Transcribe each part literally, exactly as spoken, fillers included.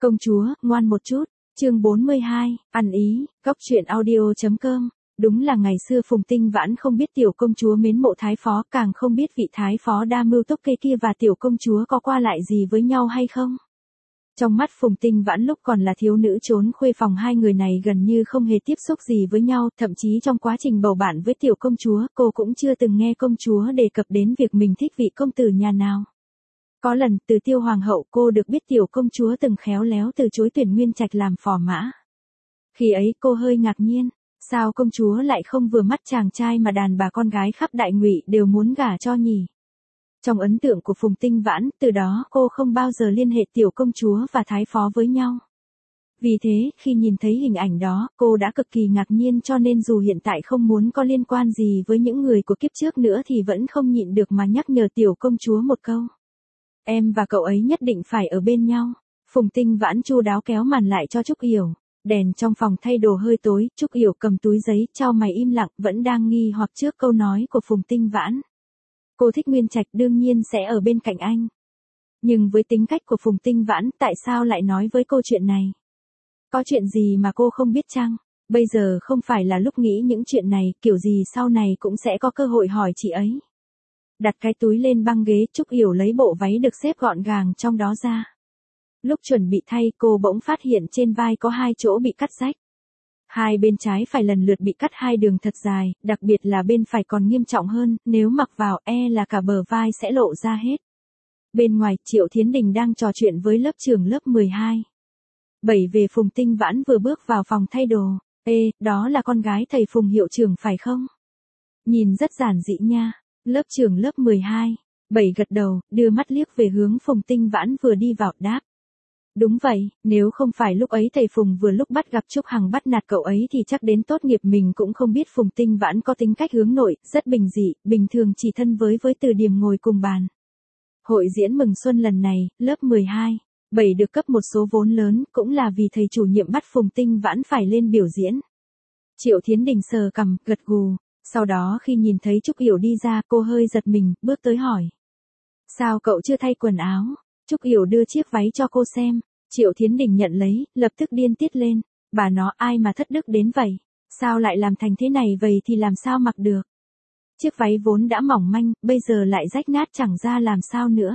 Công chúa, ngoan một chút. Chương bốn mươi hai, ăn ý, góc truyện audio.com. Đúng là ngày xưa Phùng Tinh Vãn không biết tiểu công chúa mến mộ thái phó, càng không biết vị thái phó đa mưu tốc kế kia và tiểu công chúa có qua lại gì với nhau hay không. Trong mắt Phùng Tinh Vãn lúc còn là thiếu nữ trốn khuê phòng, hai người này gần như không hề tiếp xúc gì với nhau, thậm chí trong quá trình bầu bạn với tiểu công chúa, cô cũng chưa từng nghe công chúa đề cập đến việc mình thích vị công tử nhà nào. Có lần, từ Tiêu Hoàng hậu cô được biết tiểu công chúa từng khéo léo từ chối tuyển Nguyên Trạch làm phò mã. Khi ấy cô hơi ngạc nhiên, sao công chúa lại không vừa mắt chàng trai mà đàn bà con gái khắp Đại Ngụy đều muốn gả cho nhỉ? Trong ấn tượng của Phùng Tinh Vãn, từ đó cô không bao giờ liên hệ tiểu công chúa và thái phó với nhau. Vì thế, khi nhìn thấy hình ảnh đó, cô đã cực kỳ ngạc nhiên, cho nên dù hiện tại không muốn có liên quan gì với những người của kiếp trước nữa thì vẫn không nhịn được mà nhắc nhở tiểu công chúa một câu. Em và cậu ấy nhất định phải ở bên nhau. Phùng Tinh Vãn chu đáo kéo màn lại cho Trúc Yểu. Đèn trong phòng thay đồ hơi tối, Trúc Yểu cầm túi giấy, chau mày im lặng, vẫn đang nghi hoặc trước câu nói của Phùng Tinh Vãn. Cô thích Nguyên Trạch, đương nhiên sẽ ở bên cạnh anh. Nhưng với tính cách của Phùng Tinh Vãn, tại sao lại nói với cô chuyện này? Có chuyện gì mà cô không biết chăng? Bây giờ không phải là lúc nghĩ những chuyện này, kiểu gì sau này cũng sẽ có cơ hội hỏi chị ấy. Đặt cái túi lên băng ghế, Trúc Yểu lấy bộ váy được xếp gọn gàng trong đó ra. Lúc chuẩn bị thay, cô bỗng phát hiện trên vai có hai chỗ bị cắt rách. Hai bên trái phải lần lượt bị cắt hai đường thật dài, đặc biệt là bên phải còn nghiêm trọng hơn, nếu mặc vào e là cả bờ vai sẽ lộ ra hết. Bên ngoài, Triệu Thiến Đình đang trò chuyện với lớp trưởng lớp mười hai. Bảy về Phùng Tinh Vãn vừa bước vào phòng thay đồ. Ê, đó là con gái thầy Phùng hiệu trưởng phải không? Nhìn rất giản dị nha. Lớp trưởng lớp mười hai. Bảy gật đầu, đưa mắt liếc về hướng Phùng Tinh Vãn vừa đi vào, đáp. Đúng vậy, nếu không phải lúc ấy thầy Phùng vừa lúc bắt gặp Trúc Hằng bắt nạt cậu ấy thì chắc đến tốt nghiệp mình cũng không biết Phùng Tinh Vãn có tính cách hướng nội, rất bình dị, bình thường chỉ thân với với Từ Điềm ngồi cùng bàn. Hội diễn mừng xuân lần này, lớp mười hai, bảy được cấp một số vốn lớn, cũng là vì thầy chủ nhiệm bắt Phùng Tinh Vãn phải lên biểu diễn. Triệu Thiến Đình sờ cằm, gật gù, sau đó khi nhìn thấy Trúc Yểu đi ra, cô hơi giật mình, bước tới hỏi. Sao cậu chưa thay quần áo? Trúc Yểu đưa chiếc váy cho cô xem, Triệu Thiến Đình nhận lấy, lập tức điên tiết lên, bà nó ai mà thất đức đến vậy, sao lại làm thành thế này, vậy thì làm sao mặc được. Chiếc váy vốn đã mỏng manh, bây giờ lại rách nát chẳng ra làm sao nữa.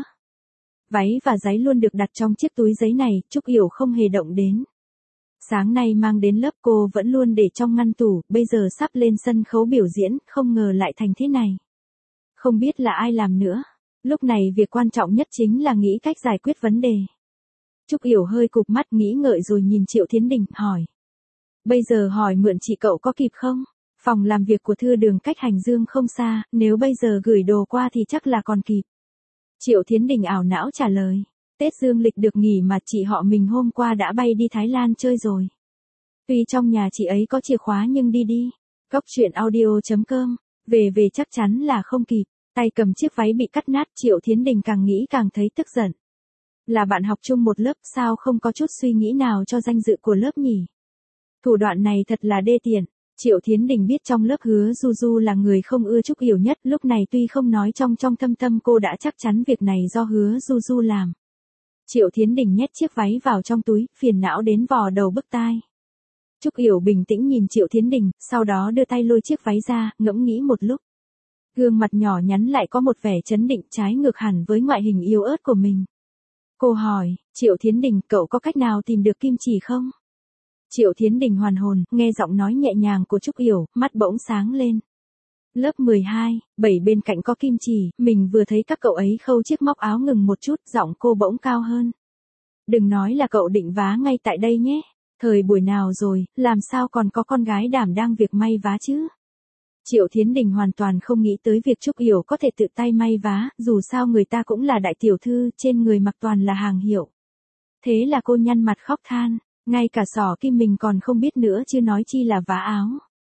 Váy và giấy luôn được đặt trong chiếc túi giấy này, Trúc Yểu không hề động đến. Sáng nay mang đến lớp cô vẫn luôn để trong ngăn tủ, bây giờ sắp lên sân khấu biểu diễn, không ngờ lại thành thế này. Không biết là ai làm nữa. Lúc này việc quan trọng nhất chính là nghĩ cách giải quyết vấn đề. Trúc Yểu hơi cụp mắt nghĩ ngợi rồi nhìn Triệu Thiến Đình, hỏi. Bây giờ hỏi mượn chị cậu có kịp không? Phòng làm việc của Thư Đường cách Hành Dương không xa, nếu bây giờ gửi đồ qua thì chắc là còn kịp. Triệu Thiến Đình ảo não trả lời. Tết dương lịch được nghỉ mà chị họ mình hôm qua đã bay đi Thái Lan chơi rồi. Tuy trong nhà chị ấy có chìa khóa nhưng đi đi. Góc truyện audio.com. Về về chắc chắn là không kịp. Tay cầm chiếc váy bị cắt nát, Triệu Thiến Đình càng nghĩ càng thấy tức giận. Là bạn học chung một lớp, sao không có chút suy nghĩ nào cho danh dự của lớp nhỉ? Thủ đoạn này thật là đê tiện. Triệu Thiến Đình biết trong lớp Hứa Du Du là người không ưa Trúc Yểu nhất, lúc này tuy không nói, trong trong thâm tâm cô đã chắc chắn việc này do Hứa Du Du làm. Triệu Thiến Đình nhét chiếc váy vào trong túi, phiền não đến vò đầu bứt tai. Trúc Yểu bình tĩnh nhìn Triệu Thiến Đình, sau đó đưa tay lôi chiếc váy ra, ngẫm nghĩ một lúc. Gương mặt nhỏ nhắn lại có một vẻ trấn định, trái ngược hẳn với ngoại hình yếu ớt của mình. Cô hỏi, Triệu Thiến Đình, cậu có cách nào tìm được kim chỉ không? Triệu Thiến Đình hoàn hồn, nghe giọng nói nhẹ nhàng của Trúc Yểu, mắt bỗng sáng lên. Lớp mười hai, bảy bên cạnh có kim chỉ, mình vừa thấy các cậu ấy khâu chiếc móc áo, ngừng một chút, giọng cô bỗng cao hơn. Đừng nói là cậu định vá ngay tại đây nhé. Thời buổi nào rồi, làm sao còn có con gái đảm đang việc may vá chứ? Triệu Thiến Đình hoàn toàn không nghĩ tới việc Trúc Yểu có thể tự tay may vá, dù sao người ta cũng là đại tiểu thư, trên người mặc toàn là hàng hiệu. Thế là cô nhăn mặt khóc than, ngay cả xỏ kim mình còn không biết nữa chứ nói chi là vá áo.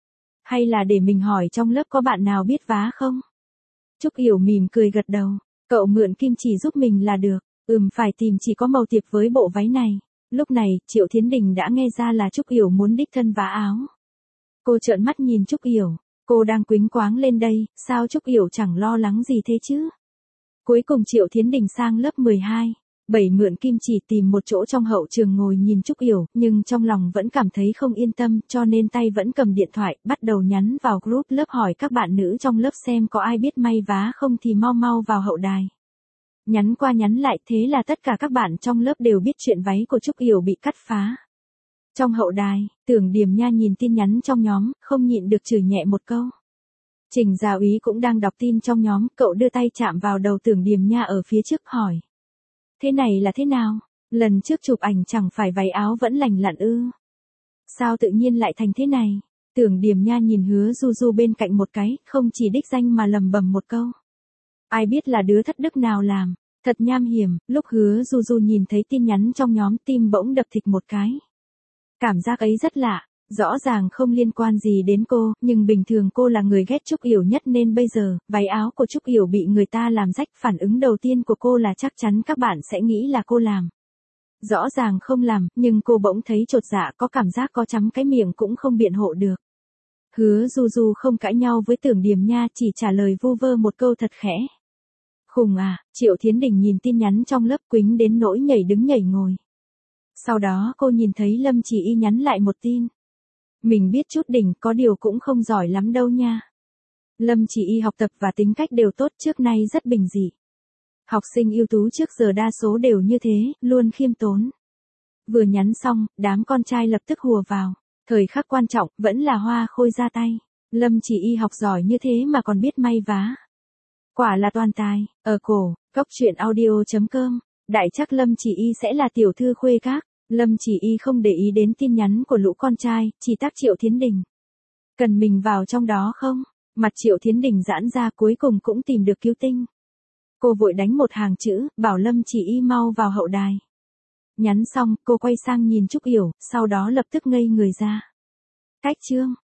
Hay là để mình hỏi trong lớp có bạn nào biết vá không? Trúc Yểu mỉm cười gật đầu, cậu mượn kim chỉ giúp mình là được, ừm phải tìm chỉ có màu tiệp với bộ váy này. Lúc này, Triệu Thiến Đình đã nghe ra là Trúc Yểu muốn đích thân vá áo. Cô trợn mắt nhìn Trúc Yểu. Cô đang quýnh quáng lên đây, sao Trúc Yểu chẳng lo lắng gì thế chứ? Cuối cùng Triệu Thiến Đình sang lớp mười hai. Bảy mượn kim chỉ tìm một chỗ trong hậu trường ngồi nhìn Trúc Yểu, nhưng trong lòng vẫn cảm thấy không yên tâm, cho nên tay vẫn cầm điện thoại, bắt đầu nhắn vào group lớp hỏi các bạn nữ trong lớp xem có ai biết may vá không thì mau mau vào hậu đài. Nhắn qua nhắn lại, thế là tất cả các bạn trong lớp đều biết chuyện váy của Trúc Yểu bị cắt phá. Trong hậu đài, Tưởng Điềm Nha nhìn tin nhắn trong nhóm, không nhịn được chửi nhẹ một câu. Trình Gia Úy cũng đang đọc tin trong nhóm, cậu đưa tay chạm vào đầu Tưởng Điềm Nha ở phía trước hỏi. Thế này là thế nào? Lần trước chụp ảnh chẳng phải váy áo vẫn lành lặn ư? Sao tự nhiên lại thành thế này? Tưởng Điềm Nha nhìn Hứa Du Du bên cạnh một cái, không chỉ đích danh mà lầm bầm một câu. Ai biết là đứa thất đức nào làm, thật nham hiểm. Lúc Hứa Du Du nhìn thấy tin nhắn trong nhóm, tim bỗng đập thịch một cái. Cảm giác ấy rất lạ, rõ ràng không liên quan gì đến cô, nhưng bình thường cô là người ghét Trúc Yểu nhất nên bây giờ, váy áo của Trúc Yểu bị người ta làm rách, phản ứng đầu tiên của cô là chắc chắn các bạn sẽ nghĩ là cô làm. Rõ ràng không làm, nhưng cô bỗng thấy chột dạ, có cảm giác có chấm cái miệng cũng không biện hộ được. Hứa Du Du không cãi nhau với Tưởng Điềm Nha, chỉ trả lời vu vơ một câu thật khẽ. Khùng à, Triệu Thiến Đình nhìn tin nhắn trong lớp quính đến nỗi nhảy đứng nhảy ngồi. Sau đó cô nhìn thấy Lâm Chỉ Y nhắn lại một tin. Mình biết chút đỉnh, có điều cũng không giỏi lắm đâu nha. Lâm Chỉ Y học tập và tính cách đều tốt, trước nay rất bình dị. Học sinh ưu tú trước giờ đa số đều như thế, luôn khiêm tốn. Vừa nhắn xong, đám con trai lập tức hùa vào. Thời khắc quan trọng, vẫn là Hoa Khôi ra tay. Lâm Chỉ Y học giỏi như thế mà còn biết may vá. Quả là toàn tài. Ở cổ, góc truyện audio chấm com. Đại chắc Lâm Chỉ Y sẽ là tiểu thư khuê các. Lâm Chỉ Y không để ý đến tin nhắn của lũ con trai, chỉ tác Triệu Thiến Đình. Cần mình vào trong đó không? Mặt Triệu Thiến Đình giãn ra, cuối cùng cũng tìm được cứu tinh. Cô vội đánh một hàng chữ, bảo Lâm Chỉ Y mau vào hậu đài. Nhắn xong, cô quay sang nhìn Trúc Yểu, sau đó lập tức ngây người ra. Cách chương.